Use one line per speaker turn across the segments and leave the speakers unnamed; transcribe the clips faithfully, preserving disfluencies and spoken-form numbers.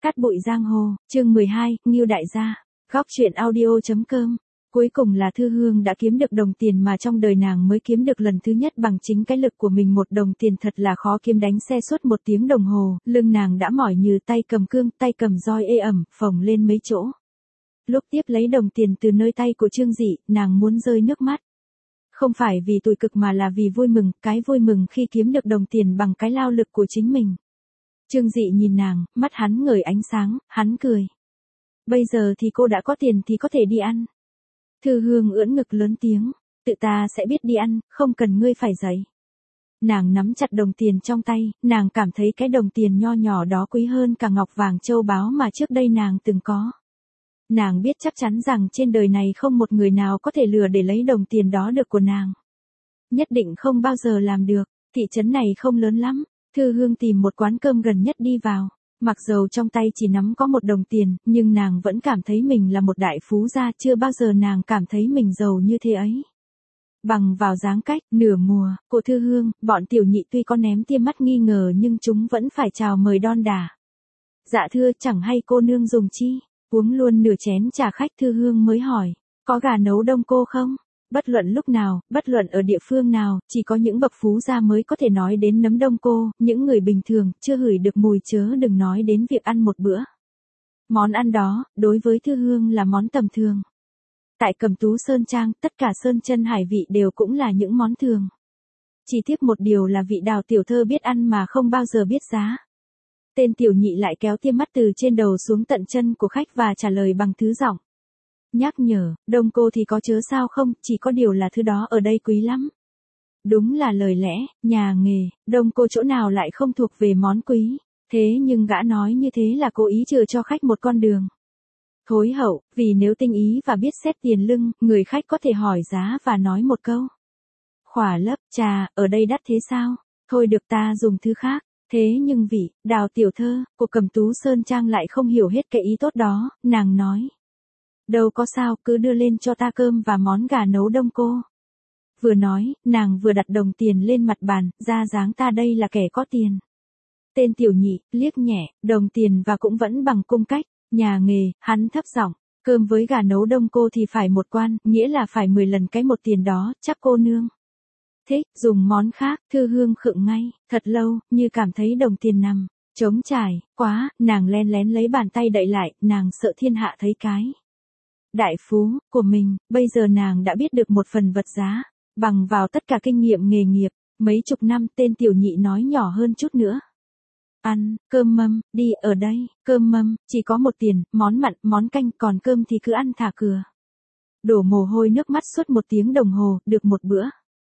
Cát bụi giang hồ, chương mười hai, Ngưu đại gia. Góc truyện audio.com. Cuối cùng là Thư Hương đã kiếm được đồng tiền mà trong đời nàng mới kiếm được lần thứ nhất bằng chính cái lực của mình. Một đồng tiền thật là khó kiếm, đánh xe suốt một tiếng đồng hồ, lưng nàng đã mỏi như tay cầm cương, tay cầm roi ê ẩm, phồng lên mấy chỗ. Lúc tiếp lấy đồng tiền từ nơi tay của Trương Dị, nàng muốn rơi nước mắt. Không phải vì tủi cực mà là vì vui mừng, cái vui mừng khi kiếm được đồng tiền bằng cái lao lực của chính mình. Trương Dị nhìn nàng, mắt hắn ngời ánh sáng, hắn cười. Bây giờ thì cô đã có tiền thì có thể đi ăn. Thư Hương ưỡn ngực lớn tiếng, tự ta sẽ biết đi ăn, không cần ngươi phải dạy. Nàng nắm chặt đồng tiền trong tay, nàng cảm thấy cái đồng tiền nho nhỏ đó quý hơn cả ngọc vàng châu báu mà trước đây nàng từng có. Nàng biết chắc chắn rằng trên đời này không một người nào có thể lừa để lấy đồng tiền đó được của nàng. Nhất định không bao giờ làm được, thị trấn này không lớn lắm. Thư Hương tìm một quán cơm gần nhất đi vào, mặc dầu trong tay chỉ nắm có một đồng tiền, nhưng nàng vẫn cảm thấy mình là một đại phú gia, chưa bao giờ nàng cảm thấy mình giàu như thế ấy. Bằng vào dáng cách, nửa mùa, của Thư Hương, bọn tiểu nhị tuy có ném tia mắt nghi ngờ nhưng chúng vẫn phải chào mời đon đả. Dạ thưa, chẳng hay cô nương dùng chi, uống luôn nửa chén trà khách. Thư Hương mới hỏi, có gà nấu đông cô không? Bất luận lúc nào, bất luận ở địa phương nào, chỉ có những bậc phú gia mới có thể nói đến nấm đông cô, những người bình thường, chưa hửi được mùi chớ đừng nói đến việc ăn một bữa. Món ăn đó, đối với Thư Hương là món tầm thường. Tại Cẩm Tú Sơn Trang, tất cả sơn chân hải vị đều cũng là những món thường. Chỉ tiếc một điều là vị Đào tiểu thơ biết ăn mà không bao giờ biết giá. Tên tiểu nhị lại kéo tia mắt từ trên đầu xuống tận chân của khách và trả lời bằng thứ giọng. Nhắc nhở, đông cô thì có chớ sao không, chỉ có điều là thứ đó ở đây quý lắm. Đúng là lời lẽ, nhà nghề, đông cô chỗ nào lại không thuộc về món quý, thế nhưng gã nói như thế là cố ý chừa cho khách một con đường. Thối hậu, vì nếu tinh ý và biết xét tiền lưng, người khách có thể hỏi giá và nói một câu. Khỏa lấp, trà, ở đây đắt thế sao, thôi được ta dùng thứ khác. Thế nhưng vị, Đào tiểu thơ, của Cẩm Tú Sơn Trang lại không hiểu hết cái ý tốt đó, nàng nói. Đâu có sao, cứ đưa lên cho ta cơm và món gà nấu đông cô. Vừa nói, nàng vừa đặt đồng tiền lên mặt bàn, ra dáng ta đây là kẻ có tiền. Tên tiểu nhị, liếc nhẹ, đồng tiền và cũng vẫn bằng cung cách, nhà nghề, hắn thấp giọng, cơm với gà nấu đông cô thì phải một quan, nghĩa là phải mười lần cái một tiền đó, chắc cô nương. Thích, dùng món khác. Thư Hương khựng ngay, thật lâu, như cảm thấy đồng tiền nằm, trống trải, quá, nàng len lén lấy bàn tay đậy lại, nàng sợ thiên hạ thấy cái. Đại phú, của mình, bây giờ nàng đã biết được một phần vật giá, bằng vào tất cả kinh nghiệm nghề nghiệp, mấy chục năm. Tên tiểu nhị nói nhỏ hơn chút nữa. Ăn, cơm mâm, đi, ở đây, cơm mâm, chỉ có một tiền, món mặn, món canh, còn cơm thì cứ ăn thả cửa. Đổ mồ hôi nước mắt suốt một tiếng đồng hồ, được một bữa.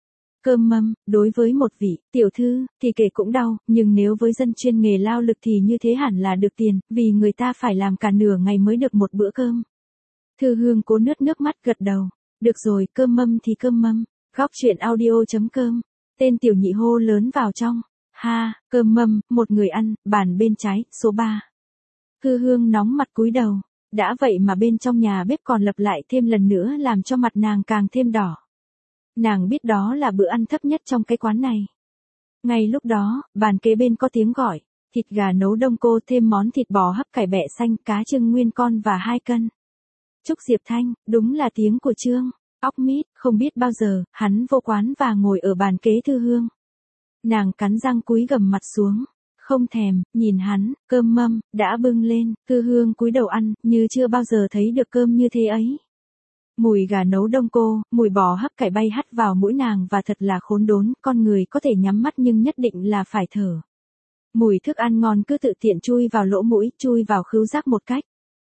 Cơm mâm, đối với một vị tiểu thư, thì kể cũng đau, nhưng nếu với dân chuyên nghề lao lực thì như thế hẳn là được tiền, vì người ta phải làm cả nửa ngày mới được một bữa cơm. Thư Hương cố nuốt nước mắt gật đầu. Được rồi, cơm mâm thì cơm mâm. Góc truyện audio.com. Tên tiểu nhị hô lớn vào trong. Ha, cơm mâm, một người ăn, bàn bên trái, số ba. Thư Hương nóng mặt cúi đầu. Đã vậy mà bên trong nhà bếp còn lặp lại thêm lần nữa làm cho mặt nàng càng thêm đỏ. Nàng biết đó là bữa ăn thấp nhất trong cái quán này. Ngay lúc đó, bàn kế bên có tiếng gọi. Thịt gà nấu đông cô thêm món thịt bò hấp cải bẹ xanh, cá trưng nguyên con và hai cân. Trúc Diệp Thanh, đúng là tiếng của Trương Óc Mít, không biết bao giờ, hắn vô quán và ngồi ở bàn kế Thư Hương. Nàng cắn răng cúi gằm mặt xuống, không thèm, nhìn hắn, cơm mâm, đã bưng lên, Thư Hương cúi đầu ăn, như chưa bao giờ thấy được cơm như thế ấy. Mùi gà nấu đông cô, mùi bò hấp cải bay hắt vào mũi nàng và thật là khốn đốn, con người có thể nhắm mắt nhưng nhất định là phải thở. Mùi thức ăn ngon cứ tự tiện chui vào lỗ mũi, chui vào khứu giác một cách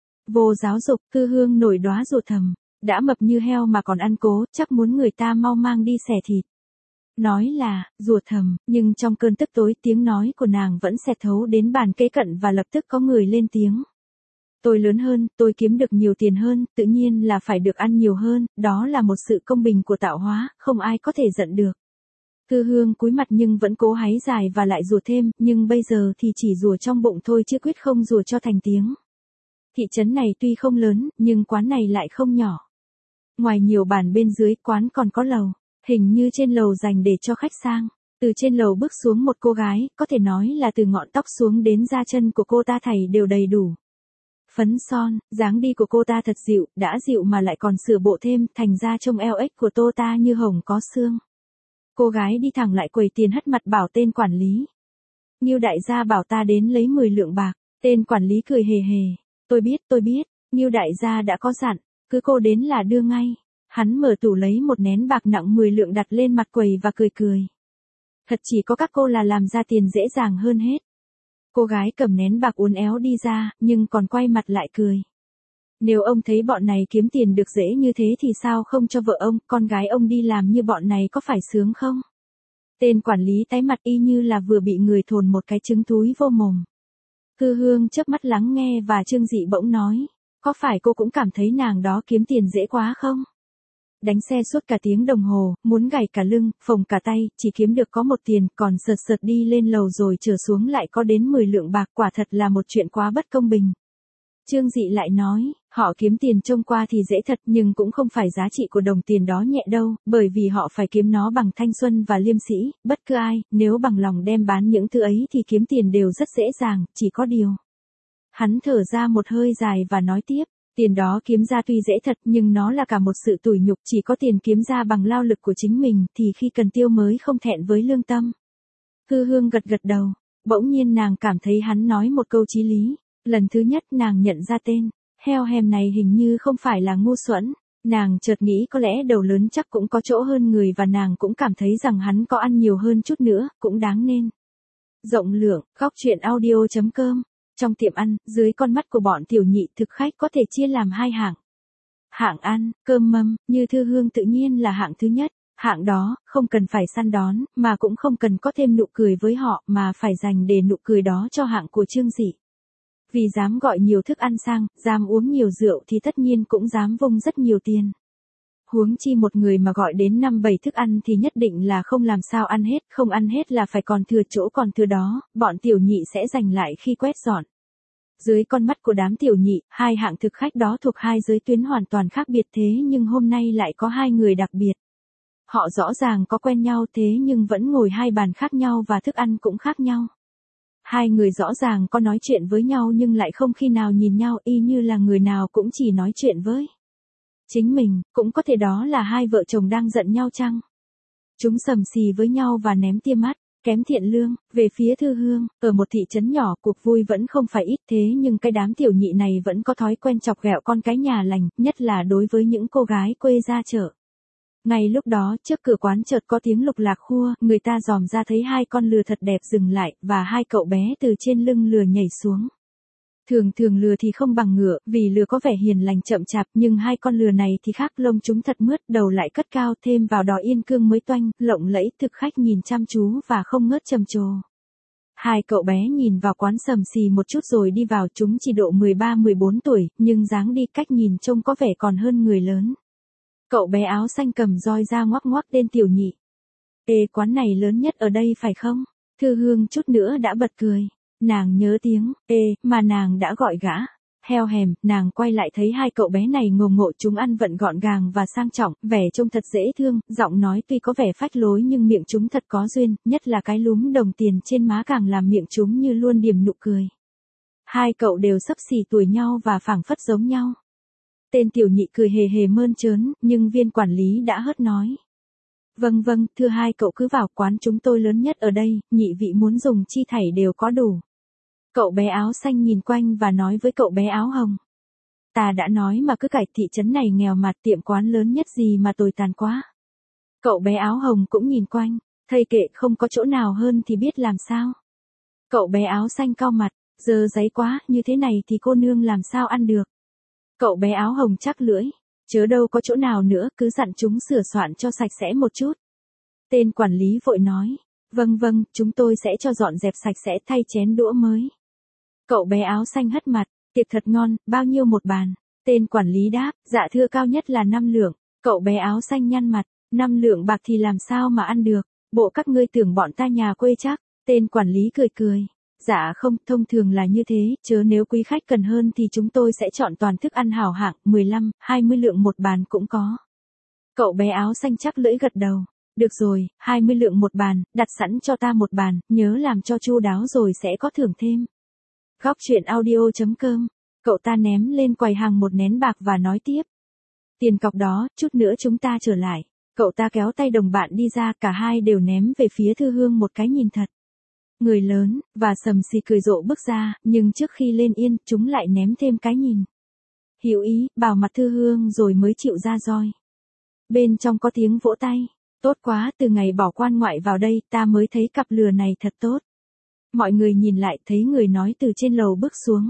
vô giáo dục. Thư Hương nổi đóa ruột thầm, đã mập như heo mà còn ăn cố, chắc muốn người ta mau mang đi xẻ thịt. Nói là, ruột thầm, nhưng trong cơn tức tối tiếng nói của nàng vẫn xẹt thấu đến bàn kế cận và lập tức có người lên tiếng. Tôi lớn hơn, tôi kiếm được nhiều tiền hơn, tự nhiên là phải được ăn nhiều hơn, đó là một sự công bình của tạo hóa, không ai có thể giận được. Thư Hương cúi mặt nhưng vẫn cố háy dài và lại rùa thêm, nhưng bây giờ thì chỉ rùa trong bụng thôi chứ quyết không rùa cho thành tiếng. Thị trấn này tuy không lớn, nhưng quán này lại không nhỏ. Ngoài nhiều bàn bên dưới, quán còn có lầu, hình như trên lầu dành để cho khách sang. Từ trên lầu bước xuống một cô gái, có thể nói là từ ngọn tóc xuống đến da chân của cô ta thảy đều đầy đủ. Phấn son, dáng đi của cô ta thật dịu, đã dịu mà lại còn sửa bộ thêm, thành ra trông eo ếch của cô ta như hồng có xương. Cô gái đi thẳng lại quầy tiền hất mặt bảo tên quản lý. Ngưu đại gia bảo ta đến lấy mười lượng bạc, tên quản lý cười hề hề. Tôi biết, tôi biết, Ngưu đại gia đã có dặn, cứ cô đến là đưa ngay. Hắn mở tủ lấy một nén bạc nặng mười lượng đặt lên mặt quầy và cười cười. Thật chỉ có các cô là làm ra tiền dễ dàng hơn hết. Cô gái cầm nén bạc uốn éo đi ra, nhưng còn quay mặt lại cười. Nếu ông thấy bọn này kiếm tiền được dễ như thế thì sao không cho vợ ông, con gái ông đi làm như bọn này có phải sướng không? Tên quản lý tái mặt y như là vừa bị người thồn một cái trứng túi vô mồm. Hư Hương chớp mắt lắng nghe và Trương Dị bỗng nói, có phải cô cũng cảm thấy nàng đó kiếm tiền dễ quá không? Đánh xe suốt cả tiếng đồng hồ, muốn gảy cả lưng, phồng cả tay, chỉ kiếm được có một tiền, còn sợt sợt đi lên lầu rồi trở xuống lại có đến mười lượng bạc, quả thật là một chuyện quá bất công bình. Trương Dị lại nói, họ kiếm tiền trông qua thì dễ thật nhưng cũng không phải giá trị của đồng tiền đó nhẹ đâu, bởi vì họ phải kiếm nó bằng thanh xuân và liêm sĩ, bất cứ ai, nếu bằng lòng đem bán những thứ ấy thì kiếm tiền đều rất dễ dàng, chỉ có điều. Hắn thở ra một hơi dài và nói tiếp. Tiền đó kiếm ra tuy dễ thật nhưng nó là cả một sự tủi nhục, chỉ có tiền kiếm ra bằng lao lực của chính mình thì khi cần tiêu mới không thẹn với lương tâm. Hư Hương gật gật đầu, bỗng nhiên nàng cảm thấy hắn nói một câu chí lý. Lần thứ nhất nàng nhận ra tên, heo hèm này hình như không phải là ngu xuẩn. Nàng chợt nghĩ có lẽ đầu lớn chắc cũng có chỗ hơn người và nàng cũng cảm thấy rằng hắn có ăn nhiều hơn chút nữa, cũng đáng nên. Rộng lượng, góc truyện audio chấm com. Trong tiệm ăn, dưới con mắt của bọn tiểu nhị thực khách có thể chia làm hai hạng. Hạng ăn, cơm mâm, như Thư Hương tự nhiên là hạng thứ nhất. Hạng đó, không cần phải săn đón, mà cũng không cần có thêm nụ cười với họ, mà phải dành để nụ cười đó cho hạng của Trương Dị. Vì dám gọi nhiều thức ăn sang, dám uống nhiều rượu thì tất nhiên cũng dám vung rất nhiều tiền. Huống chi một người mà gọi đến năm bảy thức ăn thì nhất định là không làm sao ăn hết, không ăn hết là phải còn thừa chỗ, còn thừa đó, bọn tiểu nhị sẽ dành lại khi quét dọn. Dưới con mắt của đám tiểu nhị, hai hạng thực khách đó thuộc hai giới tuyến hoàn toàn khác biệt, thế nhưng hôm nay lại có hai người đặc biệt. Họ rõ ràng có quen nhau thế nhưng vẫn ngồi hai bàn khác nhau và thức ăn cũng khác nhau. Hai người rõ ràng có nói chuyện với nhau nhưng lại không khi nào nhìn nhau, y như là người nào cũng chỉ nói chuyện với chính mình, cũng có thể đó là hai vợ chồng đang giận nhau chăng? Chúng sầm xì với nhau và ném tia mắt, kém thiện lương, về phía Thư Hương, ở một thị trấn nhỏ cuộc vui vẫn không phải ít, thế nhưng cái đám tiểu nhị này vẫn có thói quen chọc ghẹo con cái nhà lành, nhất là đối với những cô gái quê ra chợ. Ngay lúc đó, trước cửa quán chợt có tiếng lục lạc khua, người ta dòm ra thấy hai con lừa thật đẹp dừng lại, và hai cậu bé từ trên lưng lừa nhảy xuống. Thường thường lừa thì không bằng ngựa, vì lừa có vẻ hiền lành chậm chạp, nhưng hai con lừa này thì khác, lông chúng thật mướt, đầu lại cất cao, thêm vào đó yên cương mới toanh, lộng lẫy, thực khách nhìn chăm chú và không ngớt trầm trồ. Hai cậu bé nhìn vào quán sầm xì một chút rồi đi vào, chúng chỉ độ mười ba mười bốn tuổi, nhưng dáng đi cách nhìn trông có vẻ còn hơn người lớn. Cậu bé áo xanh cầm roi ra ngoắc ngoắc tên tiểu nhị. Ê, quán này lớn nhất ở đây phải không? Thư Hương chút nữa đã bật cười. Nàng nhớ tiếng, ê, mà nàng đã gọi gã. Heo hèm, nàng quay lại thấy hai cậu bé này ngồ ngộ, chúng ăn vận gọn gàng và sang trọng, vẻ trông thật dễ thương, giọng nói tuy có vẻ phách lối nhưng miệng chúng thật có duyên, nhất là cái lúm đồng tiền trên má càng làm miệng chúng như luôn điềm nụ cười. Hai cậu đều xấp xỉ tuổi nhau và phảng phất giống nhau. Tên tiểu nhị cười hề hề mơn trớn, nhưng viên quản lý đã hớt nói. Vâng vâng, thưa hai cậu cứ vào, quán chúng tôi lớn nhất ở đây, nhị vị muốn dùng chi thảy đều có đủ. Cậu bé áo xanh nhìn quanh và nói với cậu bé áo hồng. Ta đã nói mà cứ cải thị trấn này nghèo mặt, tiệm quán lớn nhất gì mà tồi tàn quá. Cậu bé áo hồng cũng nhìn quanh, thầy kệ không có chỗ nào hơn thì biết làm sao. Cậu bé áo xanh cau mặt, dơ giấy quá, như thế này thì cô nương làm sao ăn được. Cậu bé áo hồng chắc lưỡi, chớ đâu có chỗ nào nữa, cứ dặn chúng sửa soạn cho sạch sẽ một chút. Tên quản lý vội nói, vâng vâng, chúng tôi sẽ cho dọn dẹp sạch sẽ, thay chén đũa mới. Cậu bé áo xanh hất mặt, tiệc thật ngon, bao nhiêu một bàn? Tên quản lý đáp, dạ thưa cao nhất là năm lượng. Cậu bé áo xanh nhăn mặt, năm lượng bạc thì làm sao mà ăn được, bộ các ngươi tưởng bọn ta nhà quê chắc. Tên quản lý cười cười. Dạ không, thông thường là như thế, chớ nếu quý khách cần hơn thì chúng tôi sẽ chọn toàn thức ăn hảo hạng, mười lăm, hai mươi lượng một bàn cũng có. Cậu bé áo xanh chắc lưỡi gật đầu. Được rồi, hai mươi lượng một bàn, đặt sẵn cho ta một bàn, nhớ làm cho chu đáo rồi sẽ có thưởng thêm. Góc chuyện audio.com, cậu ta ném lên quầy hàng một nén bạc và nói tiếp. Tiền cọc đó, chút nữa chúng ta trở lại. Cậu ta kéo tay đồng bạn đi ra, cả hai đều ném về phía Thư Hương một cái nhìn thật. Người lớn, và Sầm Xì cười rộ bước ra, nhưng trước khi lên yên, chúng lại ném thêm cái nhìn. Hiểu ý, bảo mặt Thư Hương rồi mới chịu ra roi. Bên trong có tiếng vỗ tay. Tốt quá, từ ngày bỏ quan ngoại vào đây, ta mới thấy cặp lừa này thật tốt. Mọi người nhìn lại thấy người nói từ trên lầu bước xuống.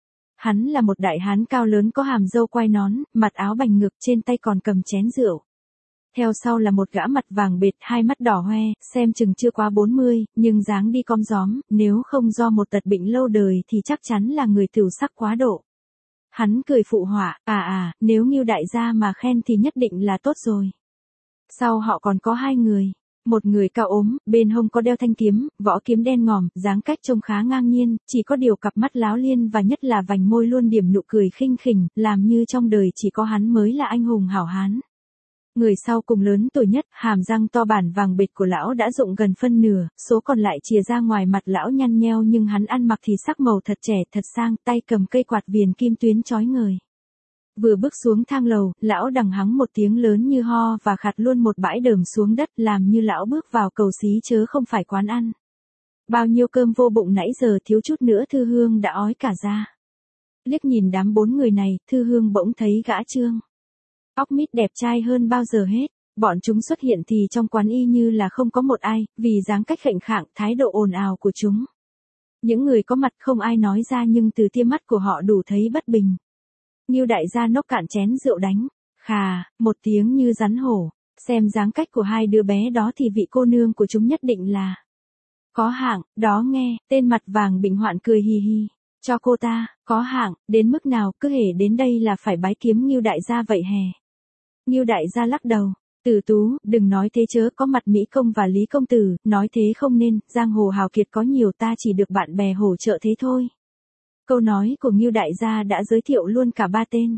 Hắn là một đại hán cao lớn có hàm râu quai nón, mặt áo bành ngực, trên tay còn cầm chén rượu. Theo sau là một gã mặt vàng bệt, hai mắt đỏ hoe, xem chừng chưa quá bốn mươi, nhưng dáng đi com gióm, nếu không do một tật bệnh lâu đời thì chắc chắn là người tửu sắc quá độ. Hắn cười phụ họa, à à, nếu Ngưu đại gia mà khen thì nhất định là tốt rồi. Sau họ còn có hai người. Một người cao ốm, bên hông có đeo thanh kiếm, võ kiếm đen ngòm, dáng cách trông khá ngang nhiên, chỉ có điều cặp mắt láo liên và nhất là vành môi luôn điểm nụ cười khinh khỉnh, làm như trong đời chỉ có hắn mới là anh hùng hảo hán. Người sau cùng lớn tuổi nhất, hàm răng to bản vàng bệt của lão đã rụng gần phân nửa, số còn lại chìa ra ngoài mặt lão nhăn nheo nhưng hắn ăn mặc thì sắc màu thật trẻ thật sang, tay cầm cây quạt viền kim tuyến chói ngời. Vừa bước xuống thang lầu, lão đằng hắng một tiếng lớn như ho và khạt luôn một bãi đờm xuống đất làm như lão bước vào cầu xí chớ không phải quán ăn. Bao nhiêu cơm vô bụng nãy giờ thiếu chút nữa Thư Hương đã ói cả ra. Liếc nhìn đám bốn người này, Thư Hương bỗng thấy gã Trương óc mít đẹp trai hơn bao giờ hết. Bọn chúng xuất hiện thì trong quán y như là không có một ai, vì dáng cách khệnh khạng, thái độ ồn ào của chúng. Những người có mặt không ai nói ra nhưng từ tia mắt của họ đủ thấy bất bình. Ngưu đại gia nốc cạn chén rượu đánh, khà, một tiếng như rắn hổ, xem dáng cách của hai đứa bé đó thì vị cô nương của chúng nhất định là có hạng, đó nghe, tên mặt vàng bệnh hoạn cười hì hì, cho cô ta, có hạng, đến mức nào cứ hễ đến đây là phải bái kiếm Ngưu đại gia vậy hè. Ngưu đại gia lắc đầu, Tử Tú, đừng nói thế chớ, có mặt Mỹ công và Lý công tử, nói thế không nên, giang hồ hào kiệt có nhiều, ta chỉ được bạn bè hỗ trợ thế thôi. Câu nói của Ngưu đại gia đã giới thiệu luôn cả ba tên.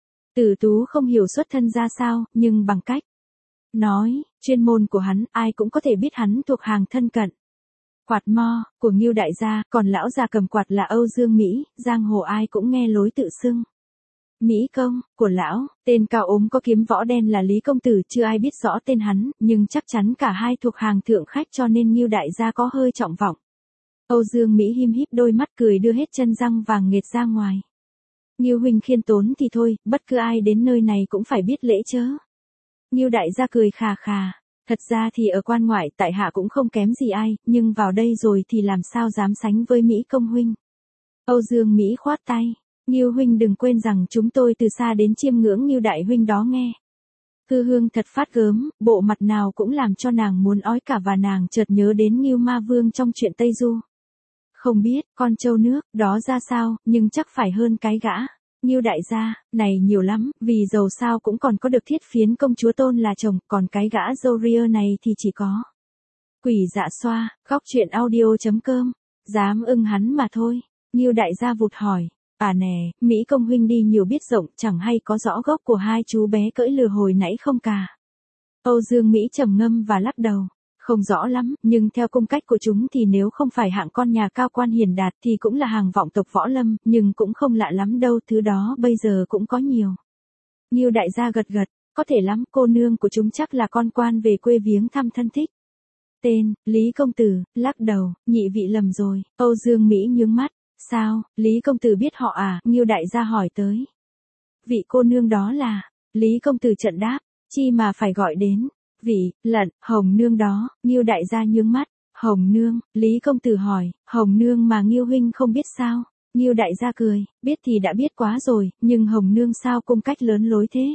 Tử Tú không hiểu xuất thân ra sao, nhưng bằng cách nói, chuyên môn của hắn, ai cũng có thể biết hắn thuộc hàng thân cận. Quạt mo, của Ngưu đại gia, còn lão già cầm quạt là Âu Dương Mỹ, giang hồ ai cũng nghe lối tự xưng. Mỹ công, của lão, tên cao ốm có kiếm võ đen là Lý công tử, chưa ai biết rõ tên hắn, nhưng chắc chắn cả hai thuộc hàng thượng khách cho nên Ngưu đại gia có hơi trọng vọng. Âu Dương Mỹ him híp đôi mắt cười đưa hết chân răng vàng nghệt ra ngoài. Ngưu huynh khiêm tốn thì thôi, bất cứ ai đến nơi này cũng phải biết lễ chớ. Ngưu đại gia cười khà khà, thật ra thì ở quan ngoại tại hạ cũng không kém gì ai, nhưng vào đây rồi thì làm sao dám sánh với Mỹ công huynh. Âu Dương Mỹ khoát tay, Ngưu huynh đừng quên rằng chúng tôi từ xa đến chiêm ngưỡng Ngưu đại huynh đó nghe. Thư Hương thật phát gớm, bộ mặt nào cũng làm cho nàng muốn ói cả và nàng chợt nhớ đến Ngưu Ma Vương trong chuyện Tây Du. Không biết, con trâu nước, đó ra sao, nhưng chắc phải hơn cái gã. Ngưu đại gia, này nhiều lắm, vì dầu sao cũng còn có được Thiết Phiến công chúa Tôn là chồng, còn cái gã dâu ria này thì chỉ có Quỷ Dạ Xoa, góc chuyện audio.com, dám ưng hắn mà thôi. Ngưu đại gia vụt hỏi, à nè, Mỹ công huynh đi nhiều biết rộng, chẳng hay có rõ gốc của hai chú bé cưỡi lừa hồi nãy không cả. Âu Dương Mỹ trầm ngâm và lắc đầu. Không rõ lắm, nhưng theo cung cách của chúng thì nếu không phải hạng con nhà cao quan hiền đạt thì cũng là hàng vọng tộc võ lâm, nhưng cũng không lạ lắm đâu, thứ đó bây giờ cũng có nhiều. Ngưu đại gia gật gật, có thể lắm, cô nương của chúng chắc là con quan về quê viếng thăm thân thích. Tên, Lý công tử, lắc đầu, nhị vị lầm rồi. Âu Dương Mỹ nhướng mắt, sao, Lý công tử biết họ à, Ngưu đại gia hỏi tới. Vị cô nương đó là, Lý công tử trận đáp, chi mà phải gọi đến. Vị, lận, Hồng nương đó, Ngưu đại gia nhướng mắt, Hồng nương, Lý công tử hỏi, Hồng nương mà Ngưu huynh không biết sao? Ngưu đại gia cười, biết thì đã biết quá rồi, nhưng Hồng nương sao cung cách lớn lối thế?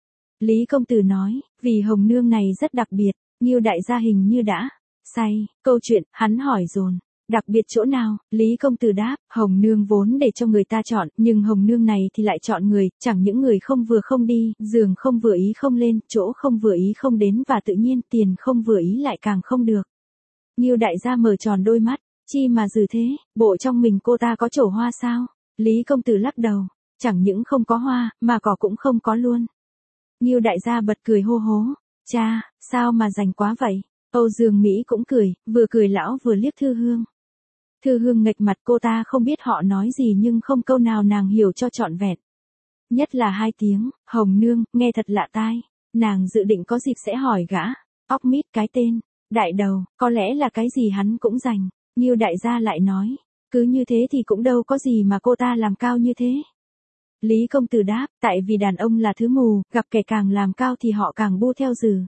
Lý công tử nói, vì Hồng nương này rất đặc biệt, Ngưu đại gia hình như đã say, câu chuyện, hắn hỏi dồn. Đặc biệt chỗ nào, Lý công tử đáp, Hồng nương vốn để cho người ta chọn, nhưng Hồng nương này thì lại chọn người, chẳng những người không vừa không đi, giường không vừa ý không lên, chỗ không vừa ý không đến và tự nhiên tiền không vừa ý lại càng không được. Ngưu đại gia mở tròn đôi mắt, chi mà dừ thế, bộ trong mình cô ta có trổ hoa sao? Lý công tử lắc đầu, chẳng những không có hoa, mà cỏ cũng không có luôn. Ngưu đại gia bật cười hô hố, Cha, sao mà rành quá vậy? Âu Dương Mỹ cũng cười, vừa cười lão vừa liếc Thư Hương. Thư Hương nghệch mặt, cô ta không biết họ nói gì nhưng không câu nào nàng hiểu cho trọn vẹn. Nhất là hai tiếng, Hồng Nương, nghe thật lạ tai. Nàng dự định có dịp sẽ hỏi gã. Óc mít cái tên. Đại đầu, có lẽ là cái gì hắn cũng rành. Ngưu đại gia lại nói. Cứ như thế thì cũng đâu có gì mà cô ta làm cao như thế. Lý công tử đáp, tại vì đàn ông là thứ mù, gặp kẻ càng làm cao thì họ càng bu theo dừ.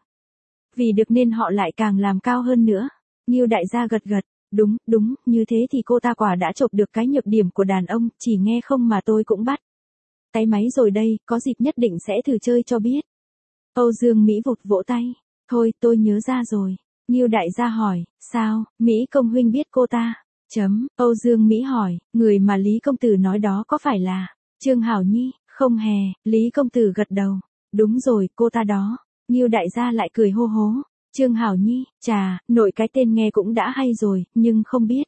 Vì được nên họ lại càng làm cao hơn nữa. Ngưu đại gia gật gật. Đúng, đúng, như thế thì cô ta quả đã chộp được cái nhược điểm của đàn ông, chỉ nghe không mà tôi cũng bắt. Tay máy rồi đây, có dịp nhất định sẽ thử chơi cho biết. Âu Dương Mỹ vụt vỗ tay. Thôi, tôi nhớ ra rồi. Ngưu đại gia hỏi, sao, Mỹ công huynh biết cô ta? Chấm, Âu Dương Mỹ hỏi, người mà Lý công tử nói đó có phải là Trương Hảo Nhi? Không hề, Lý công tử gật đầu. Đúng rồi, cô ta đó. Ngưu đại gia lại cười hô hố. Trương Hảo Nhi, chà, nội cái tên nghe cũng đã hay rồi, nhưng không biết.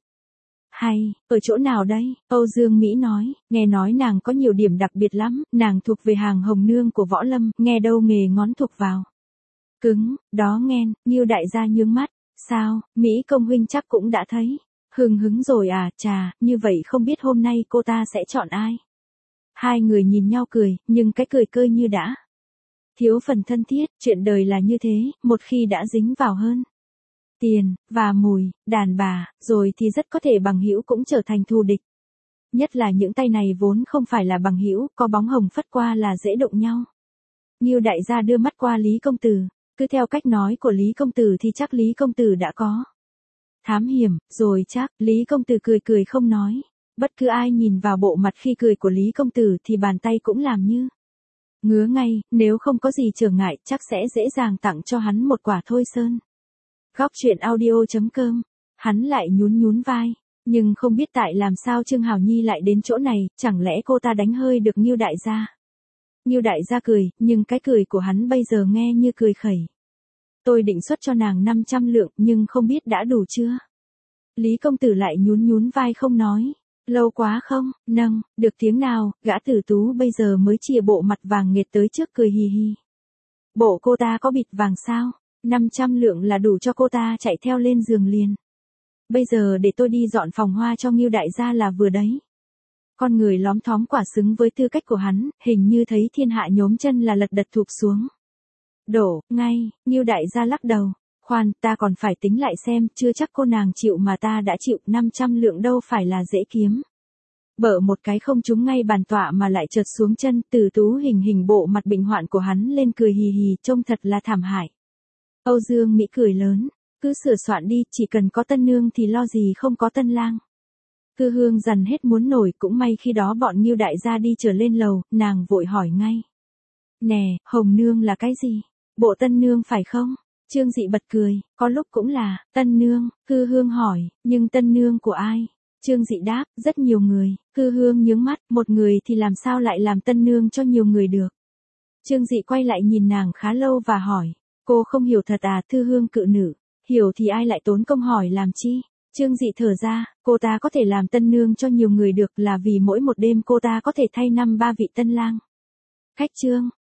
Hay, ở chỗ nào đây? Âu Dương Mỹ nói, nghe nói nàng có nhiều điểm đặc biệt lắm, nàng thuộc về hàng Hồng Nương của Võ Lâm, nghe đâu nghề ngón thuộc vào. Cứng, đó nghen, Ngưu đại gia nhướng mắt, sao, Mỹ công huynh chắc cũng đã thấy. Hừng hứng rồi à, chà, như vậy không biết hôm nay cô ta sẽ chọn ai? Hai người nhìn nhau cười, nhưng cái cười cơi như đã thiếu phần thân thiết, chuyện đời là như thế, một khi đã dính vào hơn tiền, và mùi, đàn bà, rồi thì rất có thể bằng hữu cũng trở thành thù địch. Nhất là những tay này vốn không phải là bằng hữu, có bóng hồng phất qua là dễ đụng nhau. Ngưu đại gia đưa mắt qua Lý công tử, cứ theo cách nói của Lý công tử thì chắc Lý công tử đã có thám hiểm, rồi chắc, Lý công tử cười cười không nói. Bất cứ ai nhìn vào bộ mặt khi cười của Lý công tử thì bàn tay cũng làm như ngứa ngay, nếu không có gì trở ngại chắc sẽ dễ dàng tặng cho hắn một quả thôi sơn. Góc truyện audio chấm com, hắn lại nhún nhún vai, nhưng không biết tại làm sao Trương Hảo Nhi lại đến chỗ này, chẳng lẽ cô ta đánh hơi được Ngưu đại gia. Ngưu đại gia cười, nhưng cái cười của hắn bây giờ nghe như cười khẩy. Tôi định xuất cho nàng năm trăm lượng nhưng không biết đã đủ chưa. Lý công tử lại nhún nhún vai không nói. Lâu quá không, nâng, được tiếng nào, gã tử tú bây giờ mới chìa bộ mặt vàng nghệt tới trước cười hì hì. Bộ cô ta có bịt vàng sao? năm trăm lượng là đủ cho cô ta chạy theo lên giường liền. Bây giờ để tôi đi dọn phòng hoa cho Ngưu đại gia là vừa đấy. Con người lóm thóm quả xứng với tư cách của hắn, hình như thấy thiên hạ nhốm chân là lật đật thụp xuống. Đổ, ngay, Ngưu đại gia lắc đầu. Khoan, ta còn phải tính lại xem, chưa chắc cô nàng chịu mà ta đã chịu, năm trăm lượng đâu phải là dễ kiếm. Bở một cái không trúng ngay bàn tọa mà lại trượt xuống chân, Từ tú hình hình bộ mặt bệnh hoạn của hắn lên cười hì hì, trông thật là thảm hại. Âu Dương Mỹ cười lớn, cứ sửa soạn đi, chỉ cần có tân nương thì lo gì không có tân lang. Thư Hương dần hết muốn nổi, cũng may khi đó bọn Ngưu đại gia đi trở lên lầu, nàng vội hỏi ngay. Nè, Hồng Nương là cái gì? Bộ tân nương phải không? Trương Dị bật cười, có lúc cũng là, tân nương, Thư Hương hỏi, nhưng tân nương của ai? Trương Dị đáp, rất nhiều người. Thư Hương nhướng mắt, một người thì làm sao lại làm tân nương cho nhiều người được? Trương Dị quay lại nhìn nàng khá lâu và hỏi, cô không hiểu thật à? Thư Hương cự nữ, hiểu thì ai lại tốn công hỏi làm chi? Trương Dị thở ra, cô ta có thể làm tân nương cho nhiều người được là vì mỗi một đêm cô ta có thể thay năm ba vị tân lang. Khách Trương,